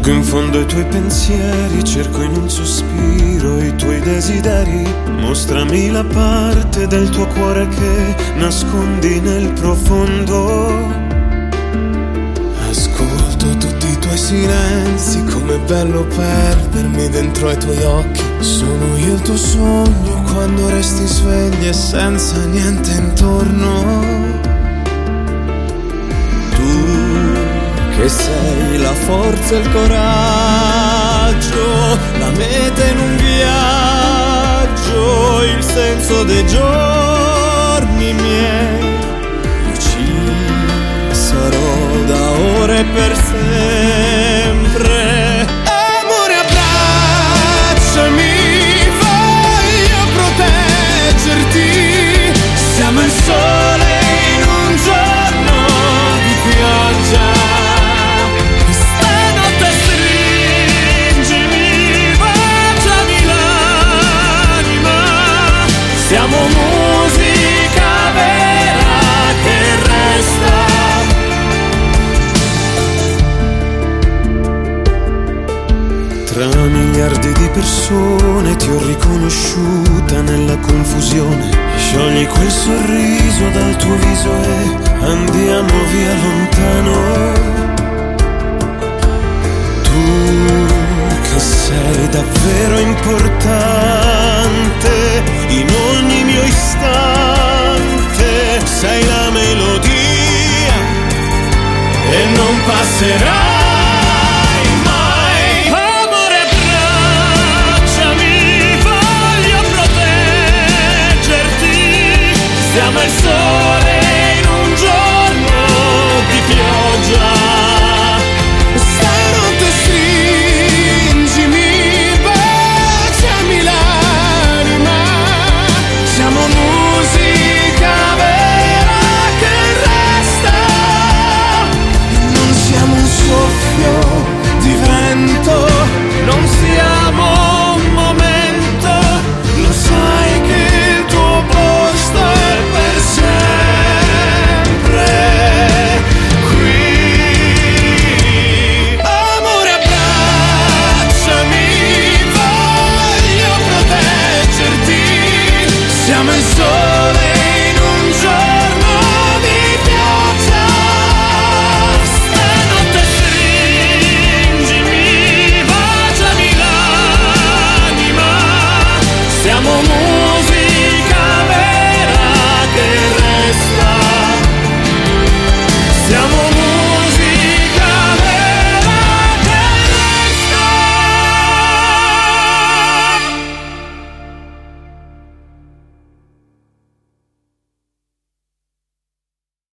Cerco in fondo i tuoi pensieri, cerco in un sospiro i tuoi desideri. Mostrami la parte del tuo cuore che nascondi nel profondo. Ascolto tutti i tuoi silenzi, com'è bello perdermi dentro ai tuoi occhi. Sono io il tuo sogno quando resti svegli e senza niente intorno. Che sei la forza e il coraggio, la meta in un viaggio, il senso dei giorni miei. Io ci sarò da ora e per sempre. Amore, abbracciami, voglio proteggerti. Siamo il sole in un giorno di pioggia. Siamo musica vera che resta. Tra miliardi di persone ti ho riconosciuta nella confusione. Sciogli quel sorriso dal tuo viso e andiamo via lontano. Tu che sei davvero importante in ogni mio istante, sei la melodia e non passerai mai. Amore, abbracciami, voglio proteggerti. Siamo il sole